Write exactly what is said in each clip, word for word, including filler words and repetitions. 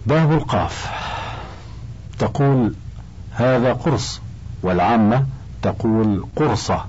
باب القاف. تقول هذا قرص، والعامة تقول قرصة.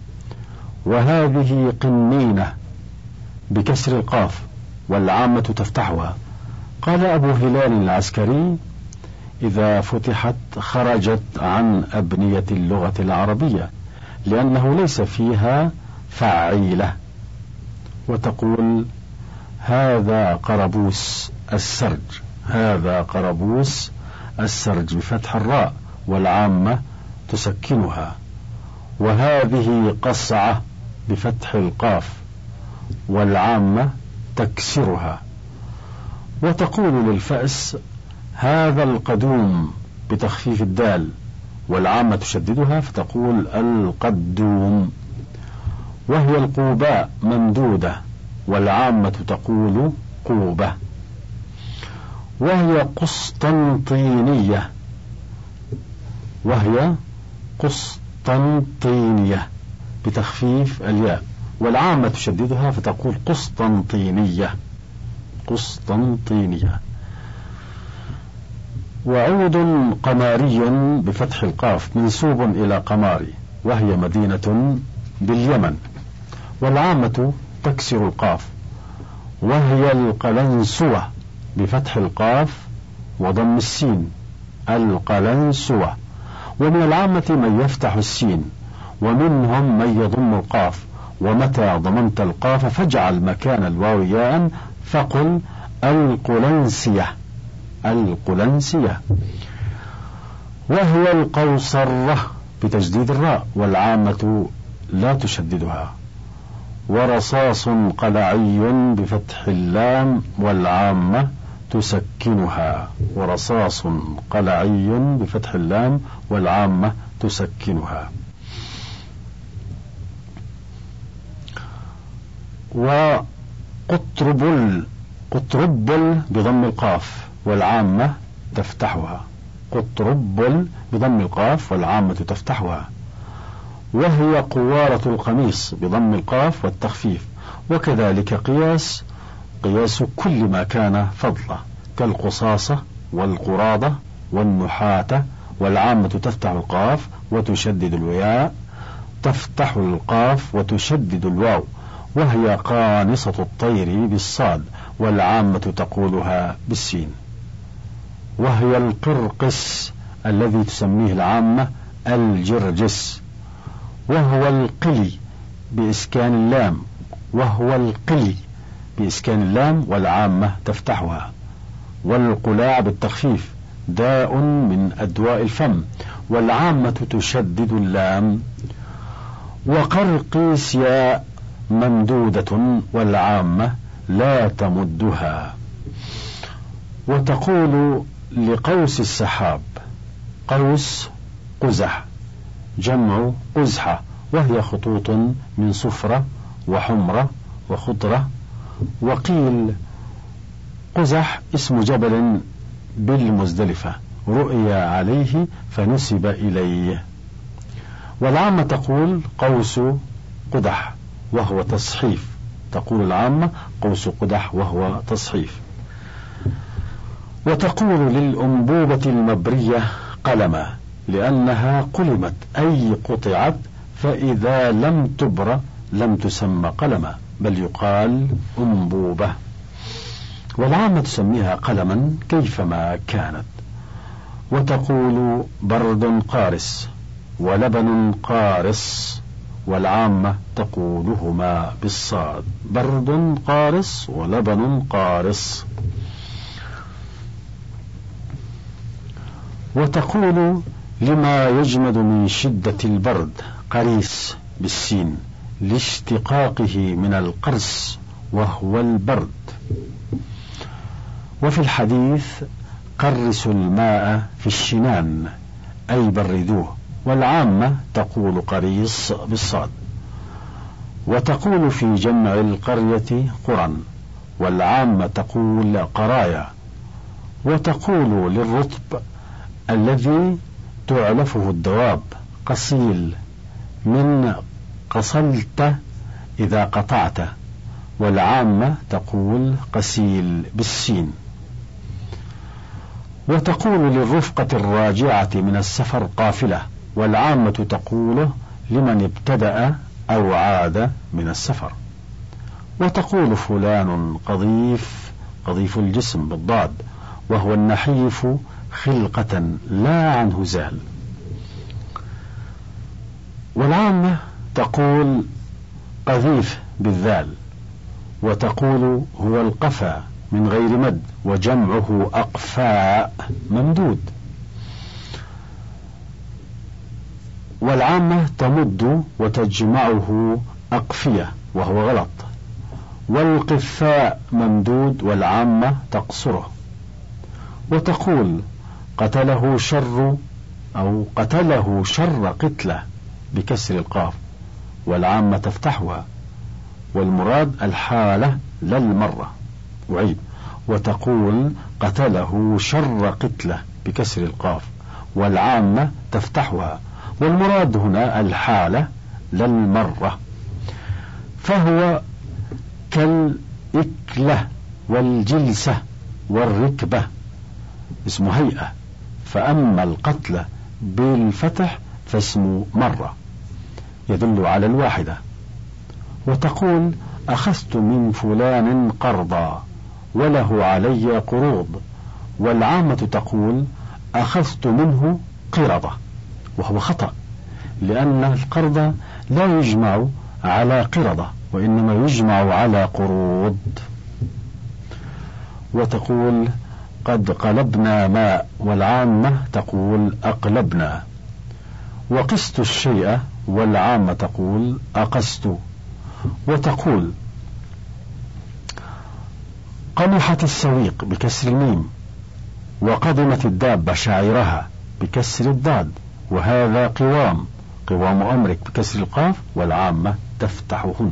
وهذه قنينة بكسر القاف، والعامة تفتحها. قال أبو هلال العسكري: إذا فتحت خرجت عن أبنية اللغة العربية، لأنه ليس فيها فعيلة. وتقول هذا قربوس السرج، هذا قربوس السرج بفتح الراء، والعامة تسكنها. وهذه قصعة بفتح القاف، والعامة تكسرها. وتقول للفأس هذا القدوم بتخفيف الدال، والعامة تشددها فتقول القدوم. وهي القوباء ممدودة، والعامة تقول قوبة. وهي قسطنطينية، وهي قسطنطينية بتخفيف الياء، والعامة تشددها فتقول قسطنطينية، قسطنطينية. وعود قماري بفتح القاف منسوب إلى قماري، وهي مدينة باليمن، والعامة تكسر القاف. وهي القلنسوة بفتح القاف وضم السين، القلنسوة. ومن العامة من يفتح السين، ومنهم من يضم القاف. ومتى ضممت القاف فاجعل مكان الواو ياء، فقل القلنسية، القلنسية. وهي القوصرة بتجديد الراء، والعامة لا تشددها. ورصاص قلعي بفتح اللام، والعامة تسكنها. ورصاص قلعي بفتح اللام، والعامة تسكنها. وقطربل، قطربل بضم القاف، والعامة تفتحها. قطربل بضم القاف، والعامة تفتحها. وهي قوارة القميص بضم القاف والتخفيف. وكذلك قياس، قياس كل ما كان فضلة، كالقصاصة والقراضة والنحاتة، والعامة تفتح القاف وتشدد الياء، تفتح القاف وتشدد الواو. وهي قانصة الطير بالصاد، والعامة تقولها بالسين. وهي القرقس الذي تسميه العامة الجرجس. وهو القلي بإسكان اللام، وهو القلي بإسكان اللام، والعامة تفتحها. والقلاع بالتخفيف داء من أدواء الفم، والعامة تشدد اللام. وقرقيس ياء ممدودة، والعامة لا تمدها. وتقول لقوس السحاب قوس قزح، جمع قزحة، وهي خطوط من صفرة وحمرة وخضرة. وقيل قزح اسم جبل بالمزدلفة رؤي عليه فنسب إليه. والعامة تقول قوس قدح وهو تصحيف، تقول العامة قوس قدح وهو تصحيف. وتقول للأنبوبة المبرية قلمة، لأنها قلمت أي قطعت، فإذا لم تبر لم تسمى قلمة، بل يقال أنبوبة. والعامة تسميها قلما كيفما كانت. وتقول برد قارس ولبن قارص، والعامة تقولهما بالصاد، برد قارص ولبن قارص. وتقول لما يجمد من شدة البرد قريس بالسين، لاشتقاقه من القرص وهو البرد. وفي الحديث قرسوا الماء في الشنان أي بردوه، والعامة تقول قريص بالصاد. وتقول في جمع القرية قرى، والعامة تقول قرايا. وتقول للرطب الذي تعلفه الدواب قصيل، من قصلت إذا وتقول للرفقة الراجعة من السفر قافلة، والعامة تقوله لمن ابتدأ أو عاد من السفر. وتقول فلان قضيف، قضيف الجسم بالضاد، وهو النحيف خلقة لا عنه زال. والعامة تقول قذيف بالذال، وتقول هو القفا من غير مد، وجمعه أقفاء ممدود. والعامة تمد وتجمعه أقفية وهو غلط، والقفاء ممدود والعامة تقصره. وتقول قتله شر أو قتله شر قتلة بكسر القاف، والعامة تفتحها، والمراد الحالة لا المرة. وعيد، وتقول قتله شر قتلة بكسر القاف، والعامة تفتحها، والمراد هنا الحالة لا المرة. فهو كالإكلة والجلسة والركبة اسم هيئة، فأما القتلة بالفتح فاسم مرة يدل على الواحدة. وتقول أخذت من فلان قرضا وله علي قروض، والعامة تقول أخذت منه قرضة، وهو خطأ، لأن القرض لا يجمع على قرضة وإنما يجمع على قروض. وتقول قد قلبنا ماء، والعامة تقول أقلبنا. وقست الشيء، والعامة تقول أقست. وتقول قمحت السويق بكسر الميم، وقدمت الدابة شاعرها بكسر الضاد، وهذا قوام، قوام أمرك بكسر القاف، والعامة تفتحهن.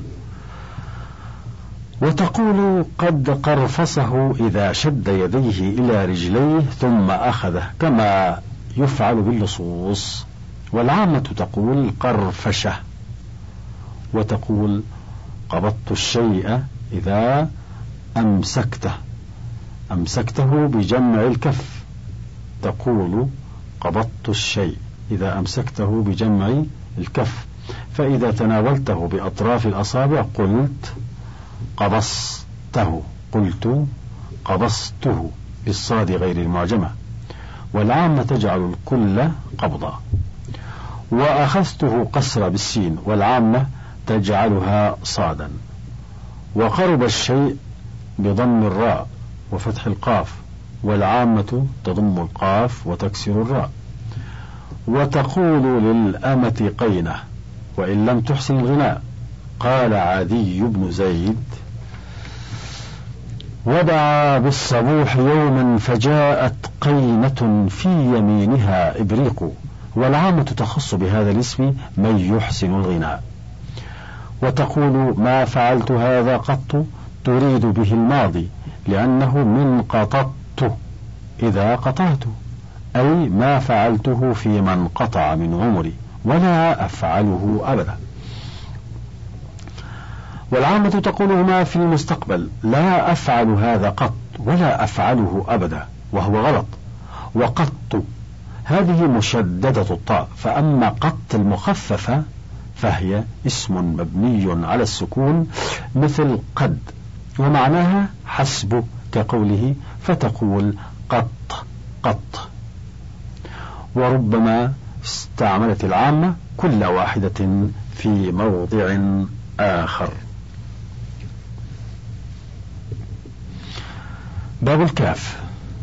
وتقول قد قرفصه إذا شد يديه إلى رجليه ثم أخذه، كما يفعل باللصوص، والعامة تقول قرفشة. وتقول قبضت الشيء إذا أمسكته، أمسكته بجمع الكف، تقول قبضت الشيء إذا أمسكته بجمع الكف، فإذا تناولته بأطراف الأصابع قلت قبضته، قلت قبضته بالصاد غير المعجمة. والعامة تجعل الكل قبضا. وأخذته قصر بالسين، والعامة تجعلها صادا. وقرب الشيء بضم الراء وفتح القاف، والعامة تضم القاف وتكسر الراء. وتقول للأمة قينة وإن لم تحسن الغناء. قال عدي بن زيد ودعا بالصبوح يوما فجاءت قينة في يمينها إبريق، والعامة تخص بهذا الاسم من يحسن الغناء. وتقول ما فعلت هذا قط، تريد به الماضي لأنه من قطعت إذا قطعت، أي ما فعلته في من قطع من عمري ولا أفعله أبدا. والعامة تقولهما في المستقبل لا أفعل هذا قط ولا أفعله أبدا، وهو غلط. وقط هذه مشددة الطاء، فأما قط المخففة فهي اسم مبني على السكون مثل قد، ومعناها حسب كقوله فتقول قط قط. وربما استعملت العامة كل واحدة في موضع آخر. باب الكاف.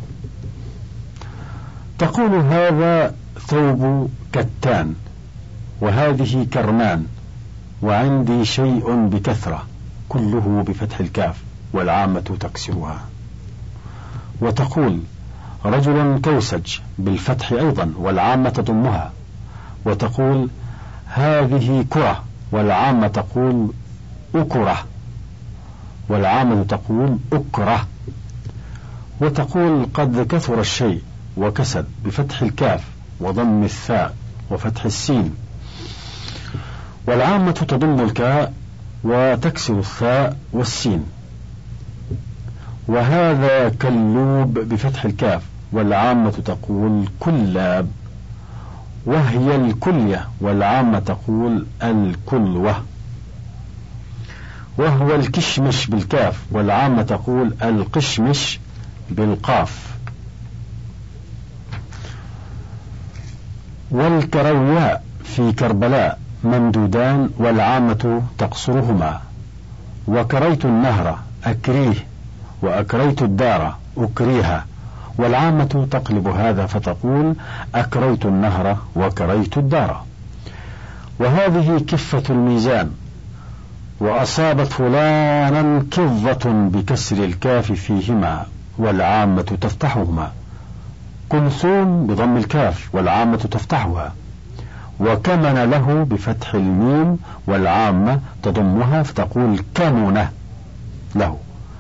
تقول هذا ثوب كتان، وهذه كرمان، وعندي شيء بكثرة، كله بفتح الكاف، والعامة تكسرها. وتقول رجل كوسج بالفتح أيضا، والعامة تضمها. وتقول هذه كرة، والعامة تقول أكرة، والعامة تقول أكرة. وتقول قد كثر الشيء وكسد بفتح الكاف وضم الثاء وفتح السين، والعامة تضم الكاء وتكسر الثاء والسين. وهذا كاللوب بفتح الكاف، والعامة تقول كلاب، وهي الكلية، والعامة تقول الكلوة. وهو الكشمش بالكاف، والعامة تقول القشمش بالقاف. والكروياء في كربلاء ممدودان، والعامة تقصرهما. وكريت النهر أكريه، وأكريت الدار أكريها، والعامة تقلب هذا فتقول أكريت النهر وكريت الدار. وهذه كفة الميزان، وأصابت فلانا كظة بكسر الكاف فيهما، والعامة تفتحهما. كلثوم بضم الكاف، والعامة تفتحها. وكمن له بفتح الميم، والعامة تضمها فتقول كمنه له.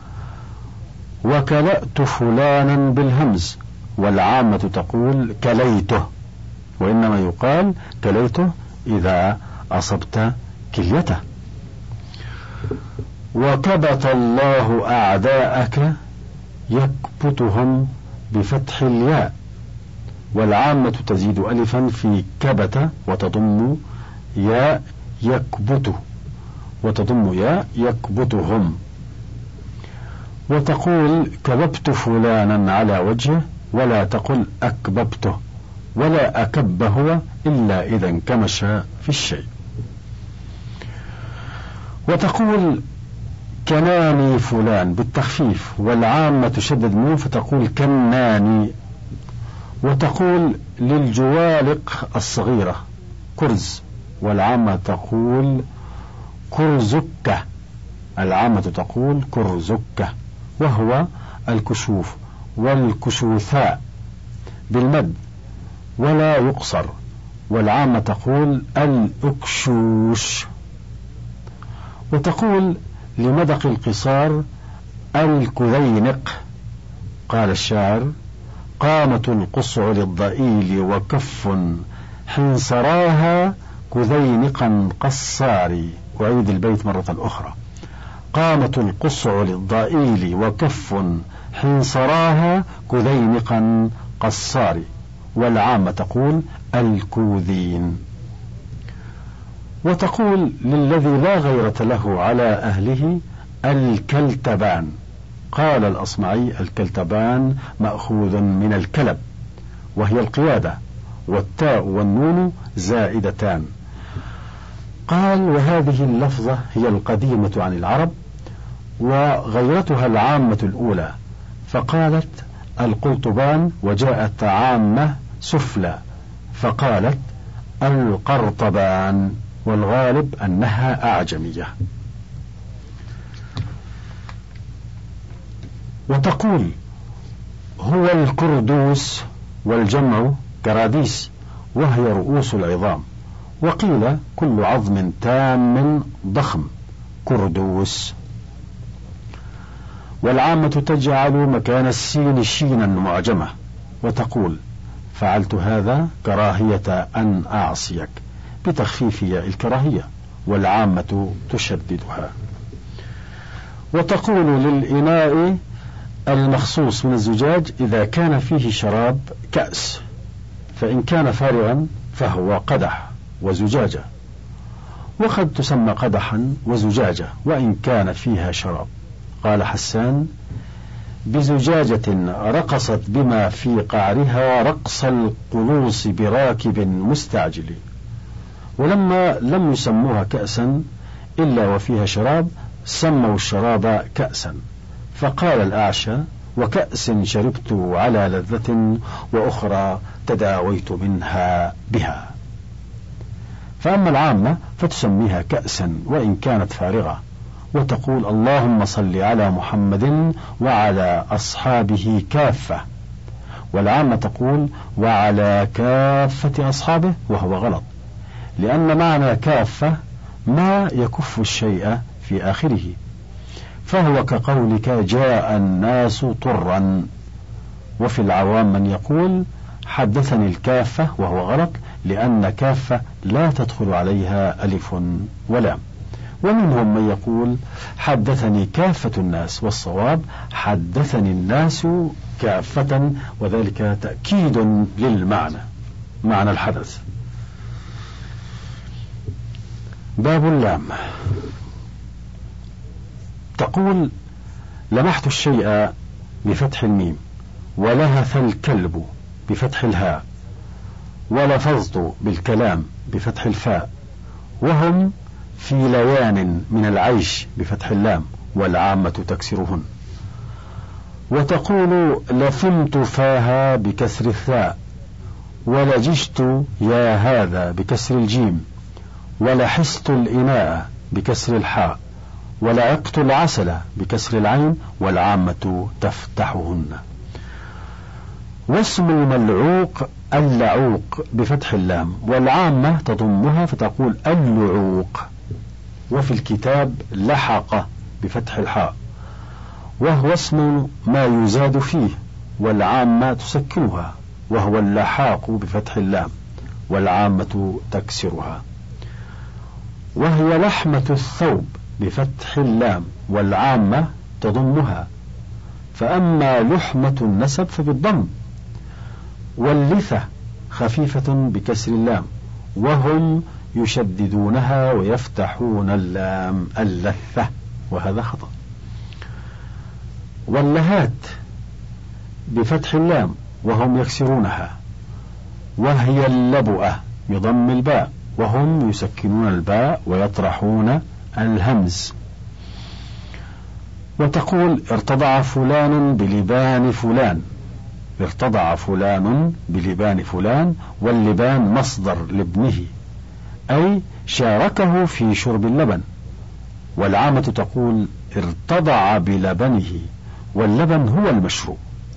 وكلأت فلانا بالهمز، والعامة تقول كليته، وإنما يقال كليته إذا أصبت كليته. وكبت الله أعداءك يكبتهم بفتح الياء، والعامة تزيد ألفا في كبت وتضم ياء يكبته، وتضم ياء يكبتهم. وتقول كببت فلانا على وجهه، ولا تقل أكببته، ولا أكب هو إلا إذا انكمش في الشيء. وتقول كناني فلان بالتخفيف، والعامة تشدد منه فتقول كناني. وتقول للجوالق الصغيرة كرز، والعامة تقول كرزكة، العامة تقول كرزكة. وهو الكشوف والكشوثاء بالمد ولا يقصر، والعامة تقول الأكشوش. وتقول لمدق القصار الكذينق. قال الشاعر قامة القصع للضئيل وكف حنصراها كذينقا قصاري. وعيد البيت مرة أخرى. قامة القصع للضئيل وكف حنصراها كذينقا قصاري، والعامة تقول الكوذين. وتقول للذي لا غيرة له على أهله الكلتبان. قال الأصمعي الكلتبان مأخوذ من الكلب، وهي القيادة، والتاء والنون زائدتان. قال وهذه اللفظة هي القديمة عن العرب، وغيرتها العامة الأولى، فقالت القلطبان، وجاءت عامة سفلى فقالت القرطبان، والغالب أنها أعجمية. وتقول هو الكردوس، والجمع كراديس، وهي رؤوس العظام. وقيل كل عظم تام ضخم كردوس. والعامة تجعل مكان السين شينا معجمة، وتقول فعلت هذا كراهية أن أعصيك بتخفيف ياء الكراهية، والعامة تشددها. وتقول للإناء المخصوص من الزجاج إذا كان فيه شراب كأس، فإن كان فارغا فهو قدح وزجاجة، وقد تسمى قدحا وزجاجة وإن كان فيها شراب. قال حسان بزجاجة رقصت بما في قعرها رقص القلوص براكب مستعجل. ولما لم يسموها كأسا إلا وفيها شراب سموا الشراب كأسا. فقال الأعشى وكأس شربت على لذة وأخرى تداويت منها بها. فأما العامة فتسميها كأسا وإن كانت فارغة، وتقول اللهم صل على محمد وعلى أصحابه كافة، والعامة تقول وعلى كافة أصحابه، وهو غلط، لأن معنى كافة ما يكف الشيء في آخره، فهو كقولك جاء الناس طرا. وفي العوام من يقول حدثني الكافة، وهو غلط، لأن كافة لا تدخل عليها ألف ولام. ومنهم من يقول حدثني كافة الناس، والصواب حدثني الناس كافة، وذلك تأكيد للمعنى، معنى الحدث. باب اللام. تقول: لمحت الشيء بفتح الميم، ولهث الكلب بفتح الهاء، ولفظت بالكلام بفتح الفاء، وهم في ليان من العيش بفتح اللام، والعامة تكسرهن. وتقول: لفمت فاها بكسر الثاء، ولججت يا هذا بكسر الجيم، ولحست الإناء بكسر الحاء، ولعقت العسل بكسر العين، والعامة تفتحهن. واسم الملعوق اللعوق بفتح اللام، والعامة تضمها فتقول اللعوق. وفي الكتاب لحق بفتح الحاء، وهو اسم ما يزاد فيه، والعامة تسكنها، وهو اللحاق بفتح اللام، والعامة تكسرها. وهي لحمة الثوب بفتح اللام، والعامة تضمها. فأما لحمة النسب فبالضم. واللثة خفيفة بكسر اللام، وهم يشددونها ويفتحون اللام اللثة، وهذا خطأ. واللهات بفتح اللام، وهم يكسرونها. وهي اللبؤة بضم الباء، وهم يسكنون الباء ويطرحون الهمز. وتقول: ارتضع فلان بلبان فلان، ارتضع فلان بلبان فلان، واللبان مصدر لابنه، أي شاركه في شرب اللبن. والعامة تقول: ارتضع بلبنه، واللبن هو المشروب.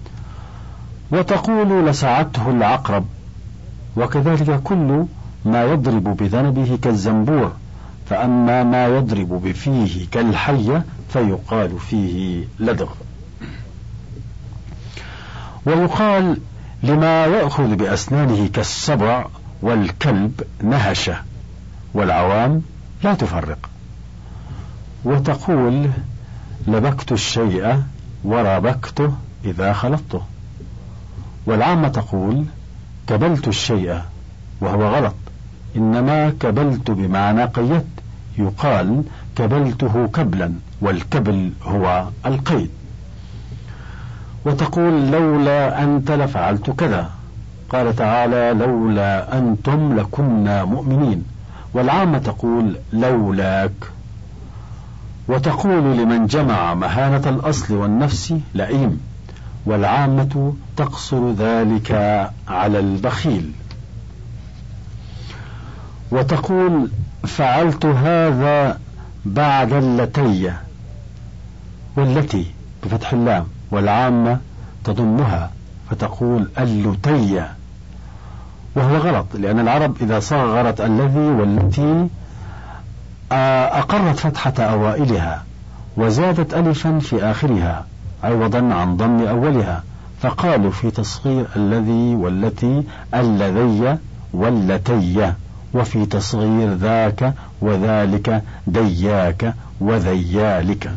وتقول: لسعته العقرب، وكذلك كل ما يضرب بذنبه كالزنبور، فأما ما يضرب بفيه كالحية فيقال فيه لدغ. ويقال لما يأخذ بأسنانه كالسبع والكلب نهشة، والعوام لا تفرق. وتقول: لبكت الشيء وربكته إذا خلطته. والعامة تقول: كبلت الشيء، وهو غلط، إنما كبلت بمعنى قيدت، يقال كبلته كبلا، والكبل هو القيد. وتقول: لولا أنت لفعلت كذا، قال تعالى: لولا أنتم لكنا مؤمنين. والعامة تقول: لولاك. وتقول لمن جمع مهانة الأصل والنفس لئيم، والعامة تقصر ذلك على البخيل. وتقول: فعلت هذا بعد اللتي، والتي بفتح اللام، والعامة تضمها فتقول اللتي، وهو غلط، لأن العرب إذا صغرت الذي والتي أقرت فتحة أوائلها، وزادت ألفا في آخرها عوضا عن ضم أولها، فقالوا في تصغير الذي والتي اللذي واللتي، وفي تصغير ذاك وذلك دياك وذيالك.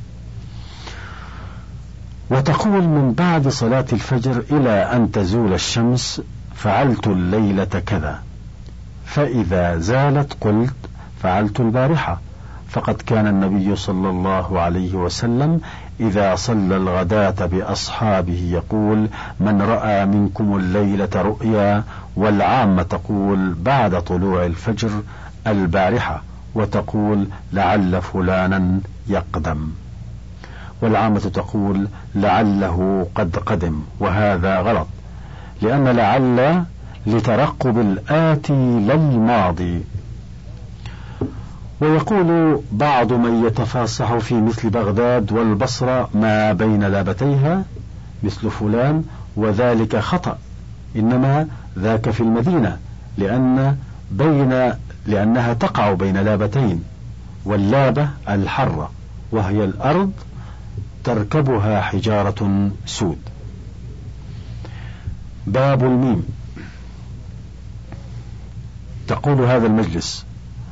وتقول: من بعد صلاة الفجر إلى أن تزول الشمس فعلت الليلة كذا، فإذا زالت قلت فعلت البارحة، فقد كان النبي صلى الله عليه وسلم إذا صلى الغداة بأصحابه يقول: من رأى منكم الليلة رؤيا. والعامة تقول بعد طلوع الفجر البارحة، وتقول لعل فلانا يقدم. والعامة تقول لعله قد قدم، وهذا غلط، لأن لعل لترقب الآتي للماضي. ويقول بعض من يتفاصح في مثل بغداد والبصرة ما بين لابتيها مثل فلان، وذلك خطأ، إنما ذاك في المدينة، لأن بين لأنها تقع بين لابتين، واللابة الحرة، وهي الأرض تركبها حجارة سود. باب الميم. تقول هذا المجلس: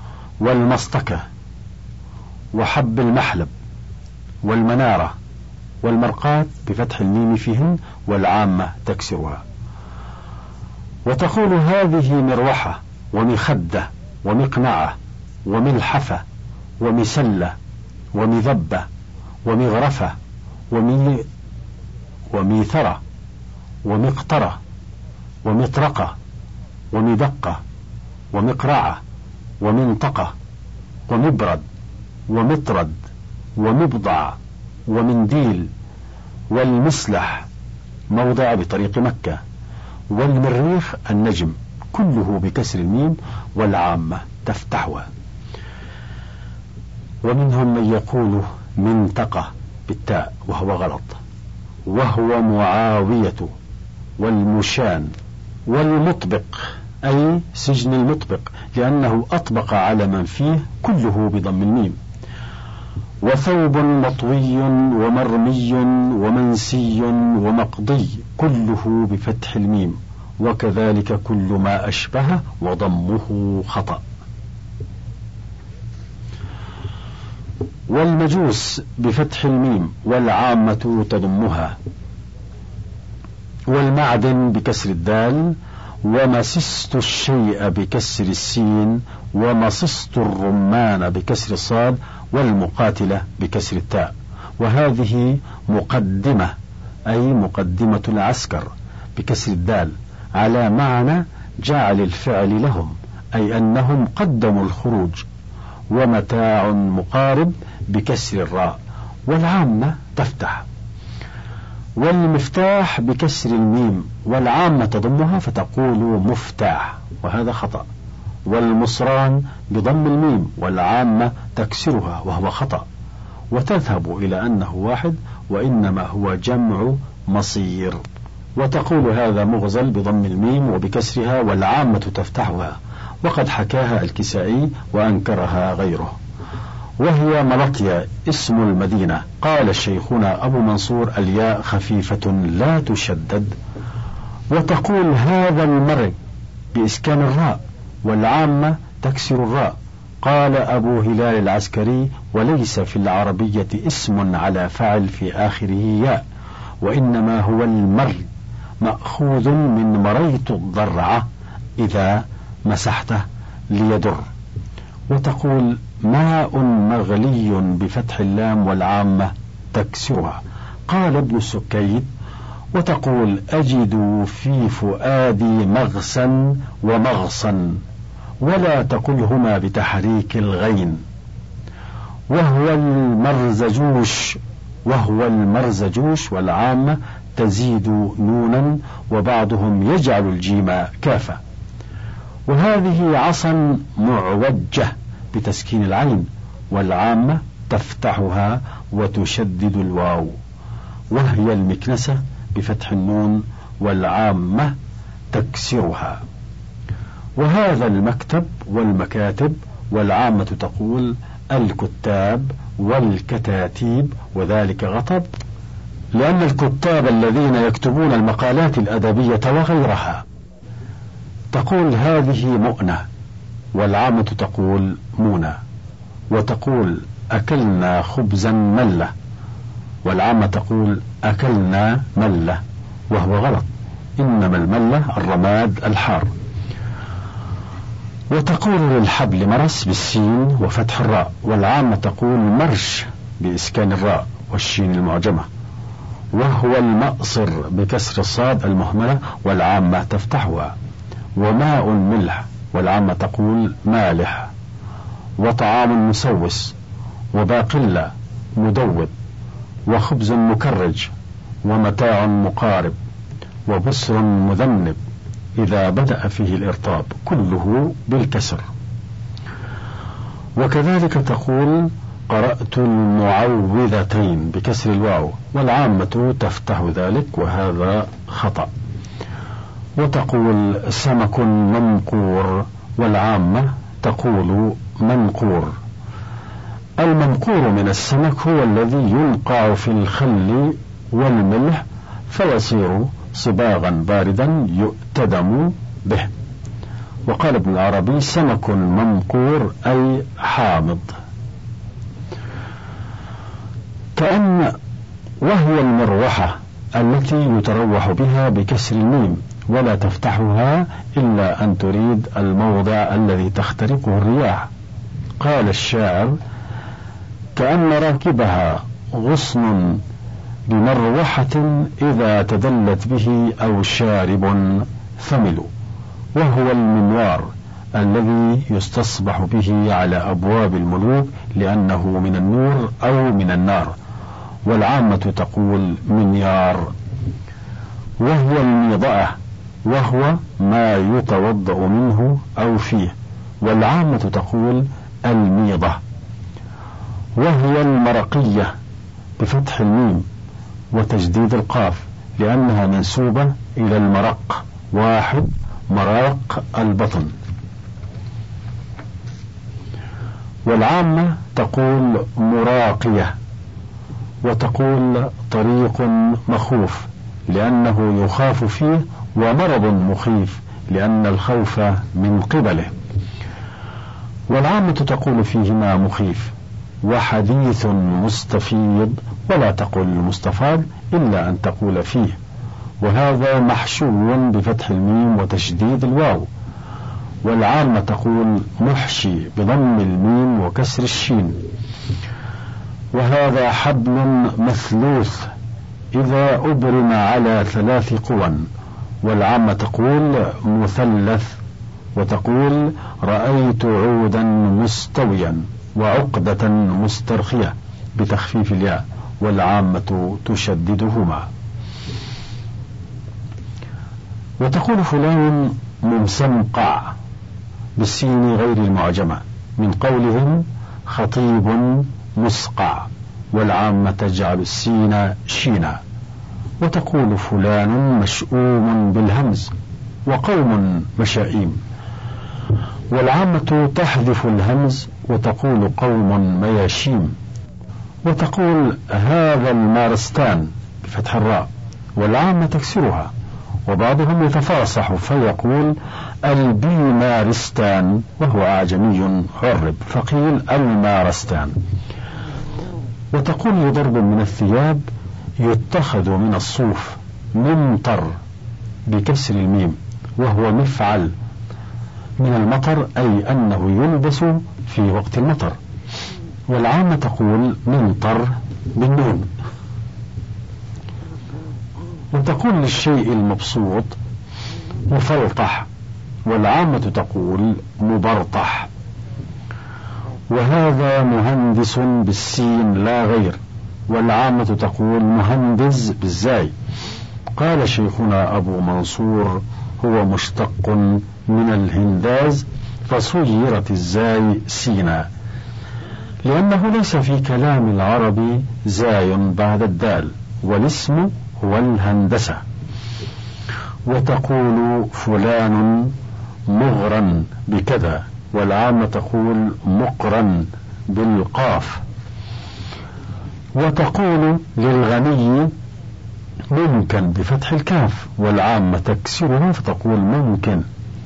والمصطكة، وحب المحلب، والمنارة، والمرقاة بفتح الميم فيهن والعامة تكسرها. وتقول هذه مروحة ومخدة ومقنعة وملحفة ومسلة ومذبة ومغرفة ومي وميثرة ومقطرة ومطرقة ومدقة ومقرعة ومنطقة ومبرد ومطرد ومبضع ومنديل والمسلح موضع بطريق مكة والمريخ النجم كله بكسر الميم والعامة تفتحها. ومنهم من يقول منطقة بالتاء وهو غلط، وهو معاوية والمشان والمطبق أي سجن المطبق لأنه أطبق على من فيه كله بضم الميم. وثوب مطوي ومرمي ومنسي ومقضي كله بفتح الميم، وكذلك كل ما أشبه وضمه خطأ. والمجوس بفتح الميم والعامة تضمها. والمعدن بكسر الدال. ومسست الشيء بكسر السين. ومصست الرمان بكسر الصاد. والمقاتلة بكسر التاء. وهذه مقدمة أي مقدمة العسكر بكسر الدال على معنى جعل الفعل لهم أي أنهم قدموا الخروج. ومتاع مقارب بكسر الراء والعامة تفتح. والمفتاح بكسر الميم والعامة تضمها فتقول مفتاح وهذا خطأ. والمصران بضم الميم والعامة تكسرها وهو خطأ، وتذهب إلى أنه واحد وإنما هو جمع مصير. وتقول هذا مغزل بضم الميم وبكسرها والعامة تفتحها، وقد حكاها الكسائي وأنكرها غيره. وهي ملطية اسم المدينة. قال شيخنا أبو منصور الياء خفيفة لا تشدد. وتقول هذا المرء بإسكان الراء والعامة تكسر الراء. قال أبو هلال العسكري وليس في العربية اسم على فعل في آخره ياء، وإنما هو المر مأخوذ من مريت الضرعة إذا مسحته ليدر. وتقول ماء مغلي بفتح اللام والعامة تكسرها. قال ابن السكيت وتقول أجد في فؤادي مغسا ومغصا، ولا تقلهما بتحريك الغين. وهو المرزجوش وهو المرزجوش والعامة تزيد نونا وبعضهم يجعل الجيم كافة. وهذه عصا معوجة بتسكين العين والعامة تفتحها وتشدد الواو. وهي المكنسة بفتح النون والعامة تكسرها. وهذا المكتب والمكاتب والعامة تقول الكتاب والكتاتيب، وذلك غطب لأن الكتاب الذين يكتبون المقالات الأدبية وغيرها. تقول هذه مؤنة والعامة تقول مونة. وتقول أكلنا خبزا ملة والعامة تقول أكلنا ملة وهو غلط، إنما الملة الرماد الحار. وتقول للحبل مرس بالسين وفتح الراء والعامة تقول مرش بإسكان الراء والشين المعجمة. وهو المأصر بكسر الصاد المهملة والعامة تفتحها. وماء ملح والعامة تقول مالح. وطعام مسوس وباقلة مدوب وخبز مكرج ومتاع مقارب وبصر مذنب إذا بدأ فيه الإرطاب كله بالكسر. وكذلك تقول قرأت المعوذتين بكسر الواو والعامة تفتح ذلك وهذا خطأ. وتقول سمك منقور والعامة تقول منقور. المنقور من السمك هو الذي ينقع في الخل والملح فيصير صباغا باردا يؤتدم به. وقال ابن العربي سمك منقور أي حامض. كأن وهي المروحة التي يتروح بها بكسر الميم، ولا تفتحها إلا أن تريد الموضع الذي تخترقه الرياح. قال الشاعر: كأن راكبها غصن بمروحة إذا تدلت به أو شارب ثمل. وهو المنوار الذي يستصبح به على أبواب الملوك لأنه من النور أو من النار، والعامة تقول منيار. وهي الميضأة وهو ما يتوضأ منه أو فيه، والعامة تقول الميضة. وهي المرقية بفتح الميم وتجديد القاف لأنها منسوبة إلى المرق، واحد مراق البطن. والعامة تقول مراقية، وتقول طريق مخوف لأنه يخاف فيه، ومرض مخيف لأن الخوف من قبله. والعامة تقول فيهما مخيف. وحديث مستفيض، ولا تقول المستفاض إلا أن تقول فيه، وهذا محشو بفتح الميم وتشديد الواو. والعامة تقول محشي بضم الميم وكسر الشين. وهذا حبل مثلوث إذا أبرم على ثلاث قوى. والعامة تقول مثلث، وتقول رأيت عودا مستويا وعقدة مسترخية بتخفيف الياء، والعامة تشددهما. وتقول فلان ممسمقع بالسين غير المعجمة من قولهم خطيب مسقع، والعامة تجعل السين شينا. وتقول فلان مشؤوم بالهمز، وقوم مشائيم، والعامة تحذف الهمز وتقول قوم مياشيم. وتقول هذا المارستان بفتح الراء، والعامة تكسرها. وبعضهم يتفاصح فيقول البيمارستان وهو أعجمي عرب فقيل المارستان. وتقول لضرب من الثياب يتخذ من الصوف ممطر بكسر الميم، وهو مفعل من المطر أي أنه يلبس في وقت المطر. والعامة تقول ممطر بالنون. وتقول للشيء المبسوط مفلطح، والعامة تقول مبرطح. وهذا مهندس بالسين لا غير، والعامة تقول مهندز بالزاي. قال شيخنا أبو منصور هو مشتق من الهنداز فصيرت الزاي سينا، لأنه ليس في كلام العرب زاي بعد الدال، والاسم هو الهندسة. وتقول فلان مغرا بكذا، والعامة تقول مقرا بالقاف. وتقول للغني ممكن بفتح الكاف، والعامة تكسرها فتقول ممكن.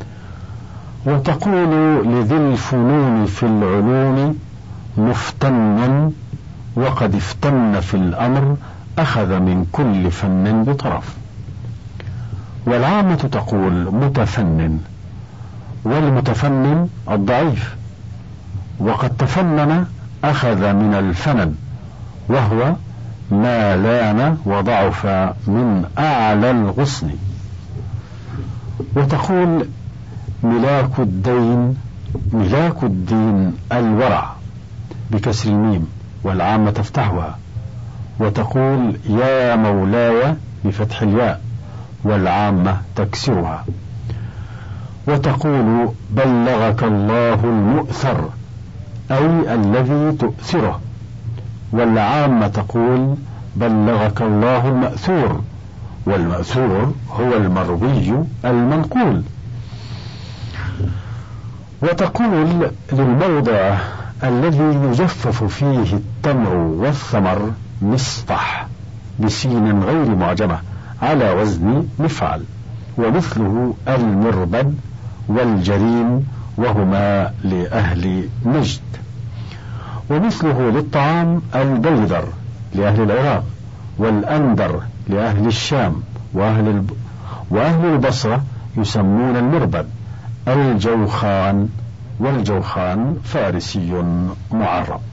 وتقول لذي الفنون في العلوم مفتن، وقد افتن في الأمر أخذ من كل فن بطرف. والعامة تقول متفنن، والمتفنن الضعيف، وقد تفنن أخذ من الفنن، وهو ما لان وضعف من أعلى الغصن. وتقول ملاك الدين ملاك الدين الورع بكسر الميم، والعامة تفتحها. وتقول يا مولاي بفتح الياء، والعامة تكسرها. وتقول بلغك الله المؤثر أي الذي تؤثره، والعامة تقول بلغك الله المأثور، والمأثور هو المروي المنقول. وتقول للموضع الذي يجفف فيه التمر والثمر مسطح بسين غير معجمة على وزن مفعل، ومثله المربد والجريم وهما لأهل نجد. ومثله للطعام البيدر لأهل العراق، والأندر لأهل الشام، وأهل, الب... وأهل البصرة يسمون المربد الجوخان، والجوخان فارسي معرب.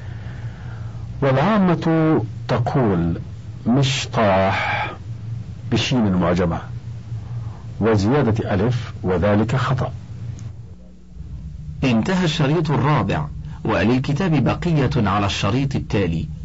والعامة تقول مشطاح بشين معجمة وزيادة ألف، وذلك خطأ. انتهى الشريط الرابع، وللكتاب بقية على الشريط التالي.